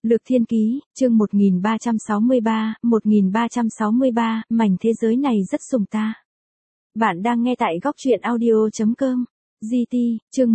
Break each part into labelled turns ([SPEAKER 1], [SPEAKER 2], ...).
[SPEAKER 1] Lược Thiên Ký, chương 1363, mảnh thế giới này rất sùng ta. Bạn đang nghe tại góc truyện audio.com. GT, chương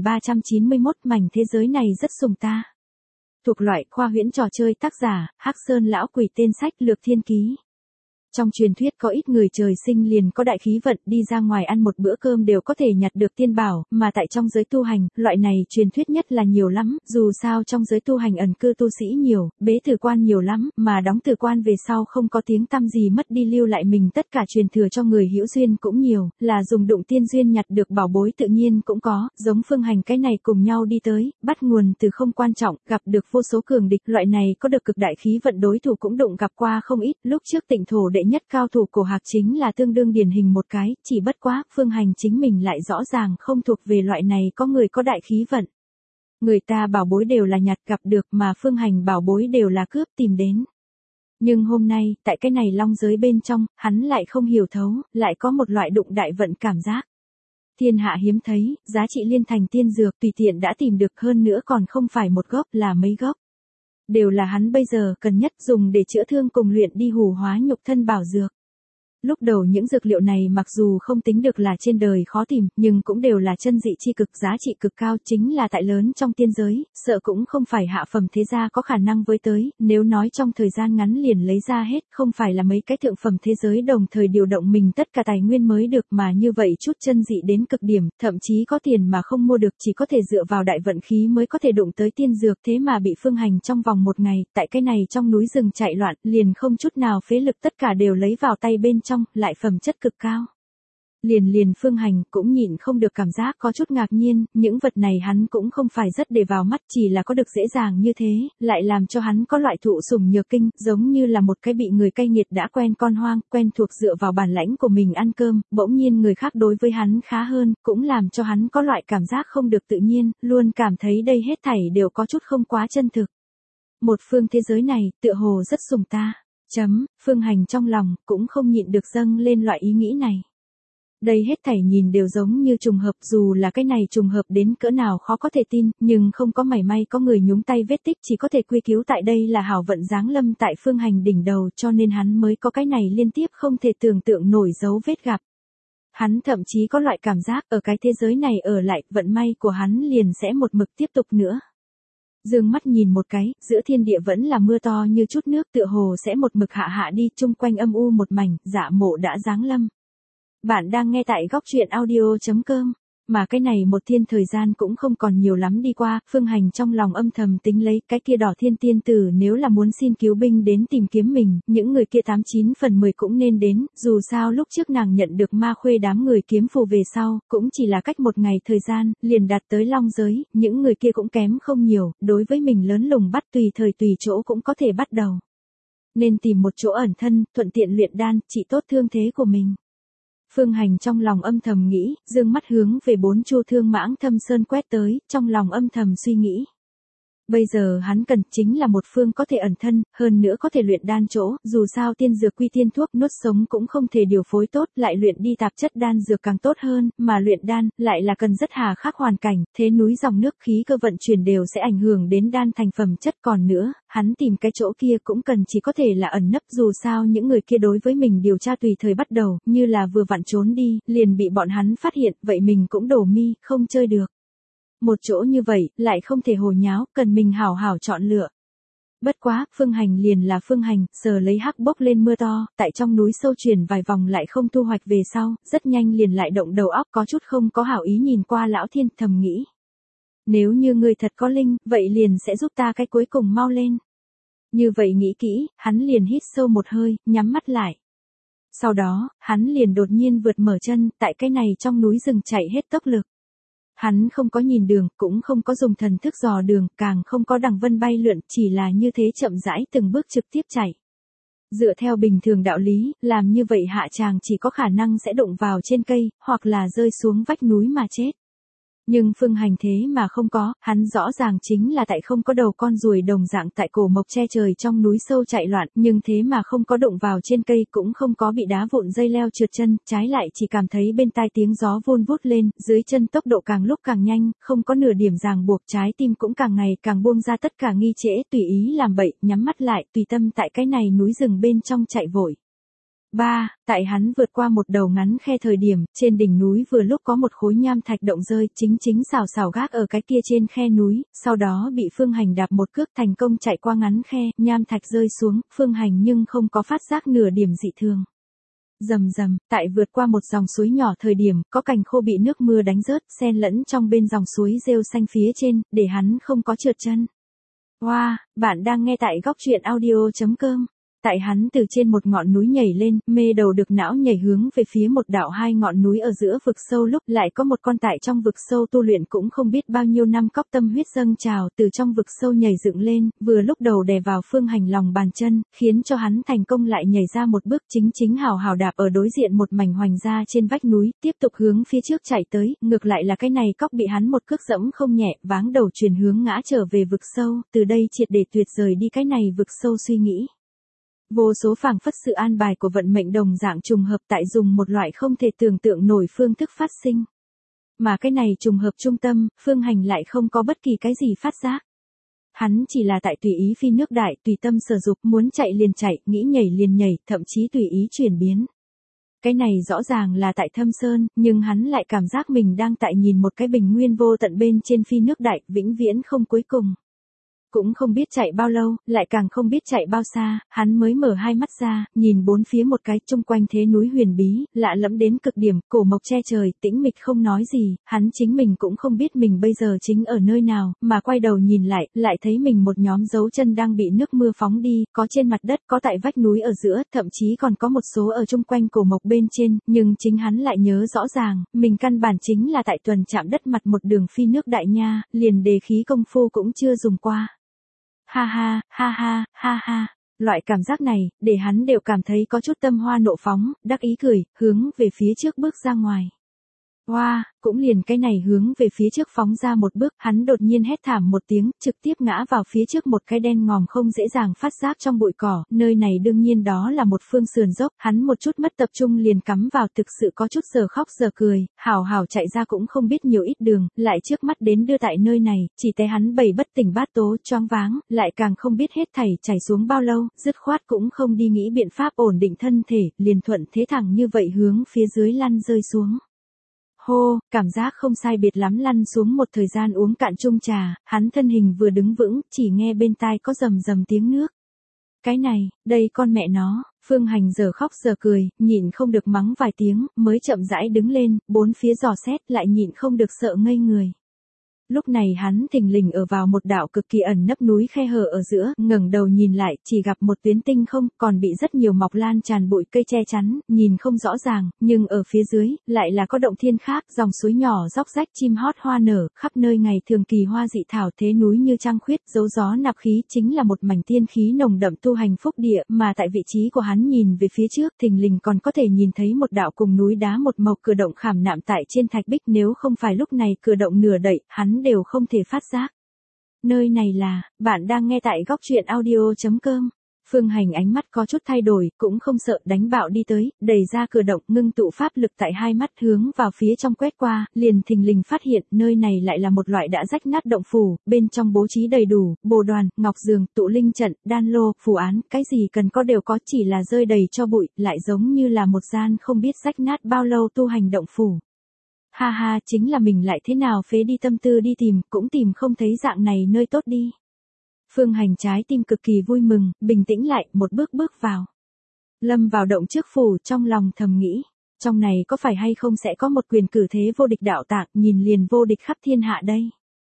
[SPEAKER 1] 1391, mảnh thế giới này rất sùng ta. Thuộc loại khoa huyễn trò chơi, tác giả, Hắc Sơn Lão Quỷ, tên sách Lược Thiên Ký. Trong truyền thuyết có ít người trời sinh liền có đại khí vận, đi ra ngoài ăn một bữa cơm đều có thể nhặt được tiên bảo, mà tại trong giới tu hành, loại này truyền thuyết nhất là nhiều lắm, dù sao trong giới tu hành ẩn cư tu sĩ nhiều, bế tử quan nhiều lắm, mà đóng tử quan về sau không có tiếng tăm gì mất đi lưu lại mình tất cả truyền thừa cho người hữu duyên cũng nhiều, là dùng đụng tiên duyên nhặt được bảo bối tự nhiên cũng có, giống Phương Hành cái này cùng nhau đi tới, bắt nguồn từ không quan trọng, gặp được vô số cường địch, loại này có được cực đại khí vận đối thủ cũng đụng gặp qua không ít, lúc trước Tịnh Thổ đệ nhất cao thủ Cổ Hạc chính là tương đương điển hình một cái, chỉ bất quá, Phương Hành chính mình lại rõ ràng không thuộc về loại này có người có đại khí vận. Người ta bảo bối đều là nhặt gặp được mà Phương Hành bảo bối đều là cướp tìm đến. Nhưng hôm nay, tại cái này long giới bên trong, hắn lại không hiểu thấu, lại có một loại đụng đại vận cảm giác. Thiên hạ hiếm thấy, giá trị liên thành tiên dược tùy tiện đã tìm được, hơn nữa còn không phải một gốc là mấy gốc. Đều là hắn bây giờ cần nhất dùng để chữa thương cùng luyện đi hủ hóa nhục thân bảo dược. Lúc đầu những dược liệu này mặc dù không tính được là trên đời khó tìm, nhưng cũng đều là chân dị chi cực, giá trị cực cao, chính là tại lớn trong tiên giới, sợ cũng không phải hạ phẩm thế gia có khả năng với tới, nếu nói trong thời gian ngắn liền lấy ra hết, không phải là mấy cái thượng phẩm thế giới đồng thời điều động mình tất cả tài nguyên mới được, mà như vậy chút chân dị đến cực điểm, thậm chí có tiền mà không mua được, chỉ có thể dựa vào đại vận khí mới có thể đụng tới tiên dược, thế mà bị Phương Hành trong vòng một ngày, tại cái này trong núi rừng chạy loạn, liền không chút nào phế lực tất cả đều lấy vào tay bên trong, lại phẩm chất cực cao. Liền Phương Hành cũng nhịn không được cảm giác có chút ngạc nhiên, những vật này hắn cũng không phải rất để vào mắt, chỉ là có được dễ dàng như thế, lại làm cho hắn có loại thụ sủng nhược kinh, giống như là một cái bị người cay nghiệt đã quen con hoang, quen thuộc dựa vào bản lãnh của mình ăn cơm, bỗng nhiên người khác đối với hắn khá hơn, cũng làm cho hắn có loại cảm giác không được tự nhiên, luôn cảm thấy đây hết thảy đều có chút không quá chân thực. Một phương thế giới này, tựa hồ rất sùng ta. Phương Hành trong lòng, cũng không nhịn được dâng lên loại ý nghĩ này. Đây hết thảy nhìn đều giống như trùng hợp, dù là cái này trùng hợp đến cỡ nào khó có thể tin, nhưng không có mảy may có người nhúng tay vết tích, chỉ có thể quy cứu tại đây là hảo vận giáng lâm tại Phương Hành đỉnh đầu, cho nên hắn mới có cái này liên tiếp không thể tưởng tượng nổi dấu vết gặp. Hắn thậm chí có loại cảm giác ở cái thế giới này ở lại, vận may của hắn liền sẽ một mực tiếp tục nữa. Dương mắt nhìn một cái, giữa thiên địa vẫn là mưa to như chút nước, tựa hồ sẽ một mực hạ đi, chung quanh âm u một mảnh, Dạ Mộ đã giáng lâm. Bạn đang nghe tại góc truyện audio.com. Mà cái này một thiên thời gian cũng không còn nhiều lắm đi qua, Phương Hành trong lòng âm thầm tính lấy, cái kia Đỏ Thiên tiên tử nếu là muốn xin cứu binh đến tìm kiếm mình, những người kia 89 phần 10 cũng nên đến, dù sao lúc trước nàng nhận được ma khuê đám người kiếm phù về sau, cũng chỉ là cách một ngày thời gian, liền đạt tới long giới, những người kia cũng kém không nhiều, đối với mình lớn lùng bắt tùy thời tùy chỗ cũng có thể bắt đầu. Nên tìm một chỗ ẩn thân, thuận tiện luyện đan, trị tốt thương thế của mình. Phương Hành trong lòng âm thầm nghĩ, dương mắt hướng về 4 chu Thương Mãng Thâm Sơn quét tới, trong lòng âm thầm suy nghĩ. Bây giờ hắn cần chính là một phương có thể ẩn thân, hơn nữa có thể luyện đan chỗ, dù sao tiên dược quy tiên thuốc, nuốt sống cũng không thể điều phối tốt, lại luyện đi tạp chất đan dược càng tốt hơn, mà luyện đan, lại là cần rất hà khắc hoàn cảnh, thế núi dòng nước khí cơ vận chuyển đều sẽ ảnh hưởng đến đan thành phẩm chất, còn nữa, hắn tìm cái chỗ kia cũng cần chỉ có thể là ẩn nấp, dù sao những người kia đối với mình điều tra tùy thời bắt đầu, như là vừa vặn trốn đi, liền bị bọn hắn phát hiện, vậy mình cũng đổ mi, không chơi được. Một chỗ như vậy, lại không thể hồ nháo, cần mình hảo hảo chọn lựa. Bất quá, Phương Hành liền là Phương Hành, sờ lấy hắc bốc lên mưa to, tại trong núi sâu chuyển vài vòng lại không thu hoạch về sau, rất nhanh liền lại động đầu óc, có chút không có hảo ý nhìn qua Lão Thiên, thầm nghĩ. Nếu như người thật có linh, vậy liền sẽ giúp ta cái cuối cùng mau lên. Như vậy nghĩ kỹ, hắn liền hít sâu một hơi, nhắm mắt lại. Sau đó, hắn liền đột nhiên vượt mở chân, tại cái này trong núi rừng chạy hết tốc lực. Hắn không có nhìn đường, cũng không có dùng thần thức dò đường, càng không có đằng vân bay lượn, chỉ là như thế chậm rãi từng bước trực tiếp chạy. Dựa theo bình thường đạo lý, làm như vậy hạ tràng chỉ có khả năng sẽ đụng vào trên cây, hoặc là rơi xuống vách núi mà chết. Nhưng Phương Hành thế mà không có, hắn rõ ràng chính là tại không có đầu con ruồi đồng dạng tại cổ mộc che trời trong núi sâu chạy loạn, nhưng thế mà không có đụng vào trên cây, cũng không có bị đá vụn dây leo trượt chân, trái lại chỉ cảm thấy bên tai tiếng gió vun vút lên, dưới chân tốc độ càng lúc càng nhanh, không có nửa điểm ràng buộc, trái tim cũng càng ngày càng buông ra tất cả nghi trễ, tùy ý làm bậy, nhắm mắt lại, tùy tâm tại cái này núi rừng bên trong chạy vội. 3. Tại hắn vượt qua một đầu ngắn khe thời điểm, trên đỉnh núi vừa lúc có một khối nham thạch động rơi, chính xào xào gác ở cái kia trên khe núi, sau đó bị Phương Hành đạp một cước thành công chạy qua ngắn khe, nham thạch rơi xuống, Phương Hành nhưng không có phát giác nửa điểm dị thường. Rầm rầm, tại vượt qua một dòng suối nhỏ thời điểm, có cành khô bị nước mưa đánh rớt, xen lẫn trong bên dòng suối rêu xanh phía trên, để hắn không có trượt chân. Wow, bạn đang nghe tại góc truyện audio.com. Tại hắn từ trên một ngọn núi nhảy lên, mê đầu được não nhảy hướng về phía một đảo hai ngọn núi ở giữa vực sâu, lúc lại có một con tại trong vực sâu tu luyện cũng không biết bao nhiêu năm cóc tâm huyết dâng trào từ trong vực sâu nhảy dựng lên, vừa lúc đầu đè vào Phương Hành lòng bàn chân, khiến cho hắn thành công lại nhảy ra một bước chính hào hào đạp ở đối diện một mảnh hoành ra trên vách núi, tiếp tục hướng phía trước chạy tới, ngược lại là cái này cóc bị hắn một cước dẫm không nhẹ, váng đầu chuyển hướng ngã trở về vực sâu, từ đây triệt để tuyệt rời đi cái này vực sâu suy nghĩ. Vô số phảng phất sự an bài của vận mệnh đồng dạng trùng hợp tại dùng một loại không thể tưởng tượng nổi phương thức phát sinh. Mà cái này trùng hợp trung tâm, Phương Hành lại không có bất kỳ cái gì phát giác. Hắn chỉ là tại tùy ý phi nước đại, tùy tâm sở dục, muốn chạy liền chạy, nghĩ nhảy liền nhảy, thậm chí tùy ý chuyển biến. Cái này rõ ràng là tại Thâm Sơn, nhưng hắn lại cảm giác mình đang tại nhìn một cái bình nguyên vô tận bên trên phi nước đại, vĩnh viễn không cuối cùng. Cũng không biết chạy bao lâu, lại càng không biết chạy bao xa, hắn mới mở hai mắt ra, nhìn bốn phía một cái, chung quanh thế núi huyền bí, lạ lẫm đến cực điểm, cổ mộc che trời, tĩnh mịch không nói gì, hắn chính mình cũng không biết mình bây giờ chính ở nơi nào, mà quay đầu nhìn lại thấy mình một nhóm dấu chân đang bị nước mưa phóng đi, có trên mặt đất, có tại vách núi ở giữa, thậm chí còn có một số ở chung quanh cổ mộc bên trên, nhưng chính hắn lại nhớ rõ ràng, mình căn bản chính là tại tuần chạm đất mặt một đường phi nước đại nha, liền đề khí công phu cũng chưa dùng qua. Ha ha, ha ha, ha ha. Loại cảm giác này, để hắn đều cảm thấy có chút tâm hoa nộ phóng, đắc ý cười, hướng về phía trước bước ra ngoài. Wow, cũng liền cái này hướng về phía trước phóng ra một bước, hắn đột nhiên hét thảm một tiếng, trực tiếp ngã vào phía trước một cái đen ngòm không dễ dàng phát giác trong bụi cỏ, nơi này đương nhiên đó là một phương sườn dốc, hắn một chút mất tập trung liền cắm vào, thực sự có chút giờ khóc giờ cười, hào hào chạy ra cũng không biết nhiều ít đường, lại trước mắt đến đưa tại nơi này, chỉ thấy hắn bầy bất tỉnh bát tố, choáng váng, lại càng không biết hết thảy chảy xuống bao lâu, dứt khoát cũng không đi nghĩ biện pháp ổn định thân thể, liền thuận thế thẳng như vậy hướng phía dưới lăn rơi xuống. Hô, cảm giác không sai biệt lắm lăn xuống một thời gian uống cạn chung trà, hắn thân hình vừa đứng vững, chỉ nghe bên tai có rầm rầm tiếng nước. Cái này, đây con mẹ nó, Phương Hành giờ khóc giờ cười, nhịn không được mắng vài tiếng, mới chậm rãi đứng lên, bốn phía dò xét, lại nhịn không được sợ ngây người. Lúc này hắn thình lình ở vào một đảo cực kỳ ẩn nấp núi khe hở ở giữa, ngẩng đầu nhìn lại, chỉ gặp một tuyến tinh không, còn bị rất nhiều mọc lan tràn bụi cây che chắn, nhìn không rõ ràng, nhưng ở phía dưới, lại là có động thiên khác, dòng suối nhỏ róc rách chim hót hoa nở, khắp nơi ngày thường kỳ hoa dị thảo thế núi như trăng khuyết, dấu gió nạp khí, chính là một mảnh tiên khí nồng đậm tu hành phúc địa, mà tại vị trí của hắn nhìn về phía trước, thình lình còn có thể nhìn thấy một đạo cùng núi đá một màu cửa động khảm nạm tại trên thạch bích, nếu không phải lúc này cửa động nửa đậy, hắn đều không thể phát giác. Nơi này là, bạn đang nghe tại góc truyện audio.com. Phương Hành ánh mắt có chút thay đổi, cũng không sợ đánh bạo đi tới, đẩy ra cửa động, ngưng tụ pháp lực tại hai mắt hướng vào phía trong quét qua, liền thình lình phát hiện nơi này lại là một loại đã rách nát động phủ, bên trong bố trí đầy đủ, bồ đoàn, ngọc giường, tụ linh trận, đan lô, phù án, cái gì cần có đều có, chỉ là rơi đầy cho bụi, lại giống như là một gian không biết rách nát bao lâu tu hành động phủ. Ha ha, chính là mình lại thế nào phế đi tâm tư đi tìm, cũng tìm không thấy dạng này nơi tốt đi. Phương Hành trái tim cực kỳ vui mừng, bình tĩnh lại, một bước bước vào. Lâm vào động trước phủ, trong lòng thầm nghĩ, trong này có phải hay không sẽ có một quyền cử thế vô địch đạo tạng, nhìn liền vô địch khắp thiên hạ đây.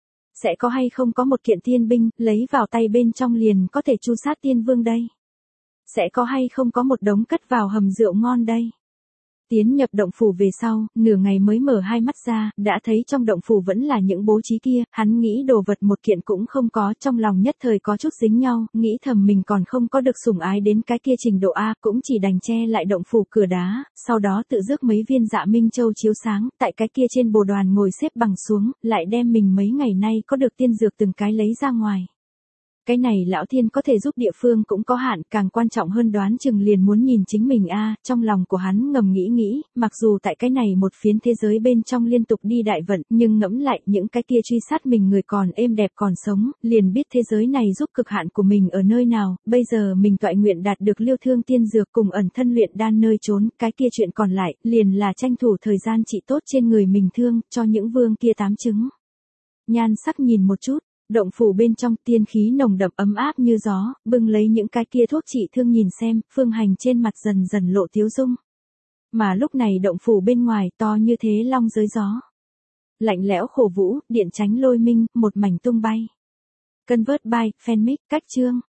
[SPEAKER 1] Sẽ có hay không có một kiện tiên binh, lấy vào tay bên trong liền có thể chu sát tiên vương đây. Sẽ có hay không có một đống cất vào hầm rượu ngon đây. Tiến nhập động phủ về sau, nửa ngày mới mở hai mắt ra, đã thấy trong động phủ vẫn là những bố trí kia, hắn nghĩ đồ vật một kiện cũng không có, trong lòng nhất thời có chút dính nhau, nghĩ thầm mình còn không có được sủng ái đến cái kia trình độ A, cũng chỉ đành che lại động phủ cửa đá, sau đó tự rước mấy viên Dạ Minh Châu chiếu sáng, tại cái kia trên bồ đoàn ngồi xếp bằng xuống, lại đem mình mấy ngày nay có được tiên dược từng cái lấy ra ngoài. Cái này lão thiên có thể giúp địa phương cũng có hạn, càng quan trọng hơn đoán chừng liền muốn nhìn chính mình a. Trong lòng của hắn ngầm nghĩ, mặc dù tại cái này một phiến thế giới bên trong liên tục đi đại vận, nhưng ngẫm lại những cái kia truy sát mình người còn êm đẹp còn sống, liền biết thế giới này giúp cực hạn của mình ở nơi nào, bây giờ mình toại nguyện đạt được Liêu Thương tiên dược cùng ẩn thân luyện đan nơi trốn, cái kia chuyện còn lại, liền là tranh thủ thời gian trị tốt trên người mình thương, cho những vương kia 8 trứng. Nhan sắc nhìn một chút. Động phủ bên trong tiên khí nồng đậm ấm áp như gió, bưng lấy những cái kia thuốc trị thương nhìn xem, Phương Hành trên mặt dần dần lộ tiếu dung. Mà lúc này động phủ bên ngoài to như thế long giới gió. Lạnh lẽo khổ vũ, điện tránh lôi minh, một mảnh tung bay. Convert by, fanmic, cách chương.